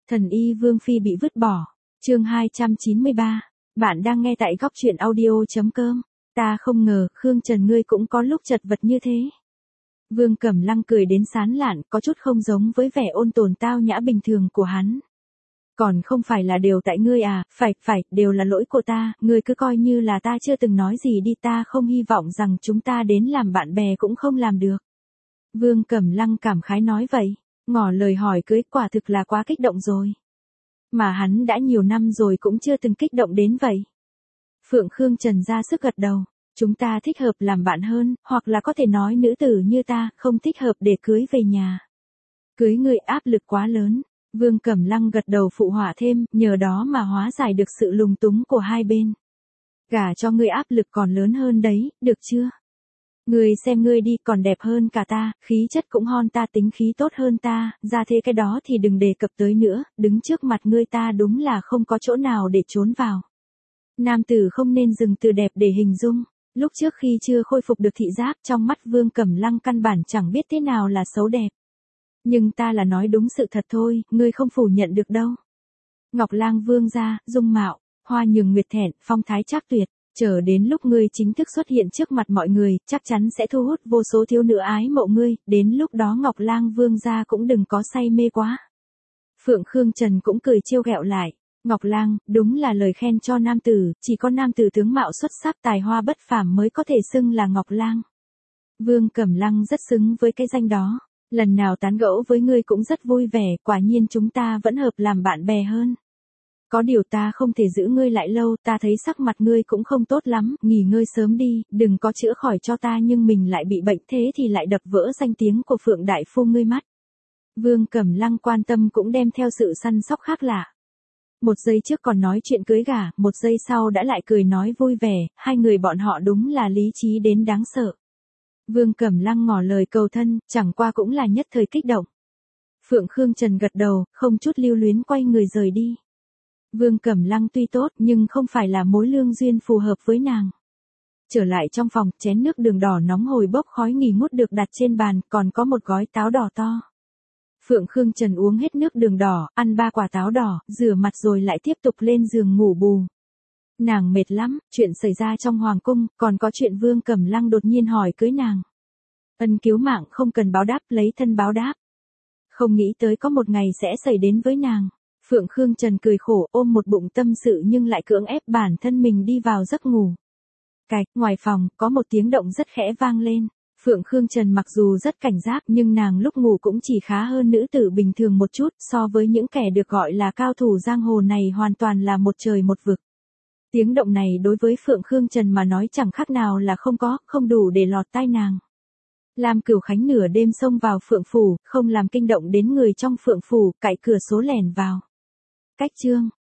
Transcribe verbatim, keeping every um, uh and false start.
Thần y Vương Phi bị vứt bỏ. Chương hai trăm chín mươi ba. Bạn đang nghe tại góc truyện audio chấm com. Ta không ngờ, Khương Trần ngươi cũng có lúc chật vật như thế. Vương Cẩm Lăng cười đến sán lạn, có chút không giống với vẻ ôn tồn tao nhã bình thường của hắn. Còn không phải là đều tại ngươi à, phải, phải, đều là lỗi của ta, ngươi cứ coi như là ta chưa từng nói gì đi, ta không hy vọng rằng chúng ta đến làm bạn bè cũng không làm được. Vương Cẩm Lăng cảm khái nói vậy, ngỏ lời hỏi cưới quả thực là quá kích động rồi. Mà hắn đã nhiều năm rồi cũng chưa từng kích động đến vậy. Phượng Khương Trần ra sức gật đầu, chúng ta thích hợp làm bạn hơn, hoặc là có thể nói nữ tử như ta không thích hợp để cưới về nhà. Cưới người áp lực quá lớn. Vương Cẩm Lăng gật đầu phụ họa thêm, nhờ đó mà hóa giải được sự lùng túng của hai bên. Gả cho ngươi áp lực còn lớn hơn đấy, được chưa? Ngươi xem ngươi đi còn đẹp hơn cả ta, khí chất cũng hon ta, tính khí tốt hơn ta, ra thế cái đó thì đừng đề cập tới nữa, đứng trước mặt ngươi ta đúng là không có chỗ nào để trốn vào. Nam tử không nên dùng từ đẹp để hình dung. Lúc trước khi chưa khôi phục được thị giác, trong mắt Vương Cẩm Lăng căn bản chẳng biết thế nào là xấu đẹp. Nhưng ta là nói đúng sự thật thôi, ngươi không phủ nhận được đâu. Ngọc Lang vương gia, dung mạo, hoa nhường nguyệt thẹn, phong thái trác tuyệt, chờ đến lúc ngươi chính thức xuất hiện trước mặt mọi người, chắc chắn sẽ thu hút vô số thiếu nữ ái mộ ngươi, đến lúc đó Ngọc Lang vương gia cũng đừng có say mê quá. Phượng Khương Trần cũng cười trêu ghẹo lại, Ngọc Lang, đúng là lời khen cho nam tử, chỉ có nam tử tướng mạo xuất sắc tài hoa bất phàm mới có thể xưng là Ngọc Lang. Vương Cẩm Lăng rất xứng với cái danh đó. Lần nào tán gẫu với ngươi cũng rất vui vẻ, quả nhiên chúng ta vẫn hợp làm bạn bè hơn. Có điều ta không thể giữ ngươi lại lâu, ta thấy sắc mặt ngươi cũng không tốt lắm, nghỉ ngơi sớm đi, đừng có chữa khỏi cho ta nhưng mình lại bị bệnh thế thì lại đập vỡ danh tiếng của Phượng đại phu ngươi mất. Vương Cẩm Lăng quan tâm cũng đem theo sự săn sóc khác lạ. Một giây trước còn nói chuyện cưới gả, một giây sau đã lại cười nói vui vẻ, hai người bọn họ đúng là lý trí đến đáng sợ. Vương Cẩm Lăng ngỏ lời cầu thân, chẳng qua cũng là nhất thời kích động. Phượng Khương Trần gật đầu, không chút lưu luyến quay người rời đi. Vương Cẩm Lăng tuy tốt nhưng không phải là mối lương duyên phù hợp với nàng. Trở lại trong phòng, chén nước đường đỏ nóng hổi bốc khói nghi ngút được đặt trên bàn, còn có một gói táo đỏ to. Phượng Khương Trần uống hết nước đường đỏ, ăn ba quả táo đỏ, rửa mặt rồi lại tiếp tục lên giường ngủ bù. Nàng mệt lắm, chuyện xảy ra trong hoàng cung, còn có chuyện Vương Cẩm Lăng đột nhiên hỏi cưới nàng. Ân cứu mạng không cần báo đáp, lấy thân báo đáp. Không nghĩ tới có một ngày sẽ xảy đến với nàng. Phượng Khương Trần cười khổ ôm một bụng tâm sự nhưng lại cưỡng ép bản thân mình đi vào giấc ngủ. Cạch, ngoài phòng, có một tiếng động rất khẽ vang lên. Phượng Khương Trần mặc dù rất cảnh giác nhưng nàng lúc ngủ cũng chỉ khá hơn nữ tử bình thường một chút, so với những kẻ được gọi là cao thủ giang hồ này hoàn toàn là một trời một vực. Tiếng động này đối với Phượng Khương Trần mà nói chẳng khác nào là không có, không đủ để lọt tai nàng. Lam Cửu Khánh nửa đêm xông vào Phượng Phủ, không làm kinh động đến người trong Phượng Phủ, cạy cửa số lẻn vào. Cách chương.